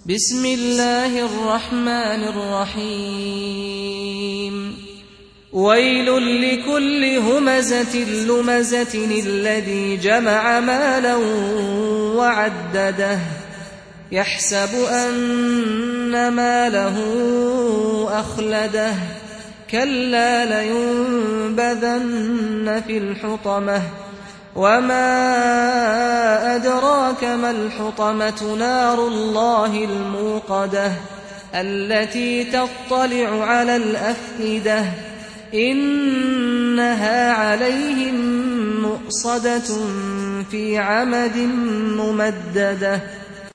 بسم الله الرحمن الرحيم ويل لكل همزة لمزة الذي جمع مالا وعدده يحسب أن ماله أخلده كلا لينبذن في الحطمة وما أدراك ما الحطمة نار الله الموقدة التي تطلع على الأفئدة إنها عليهم مؤصدة في عمد ممددة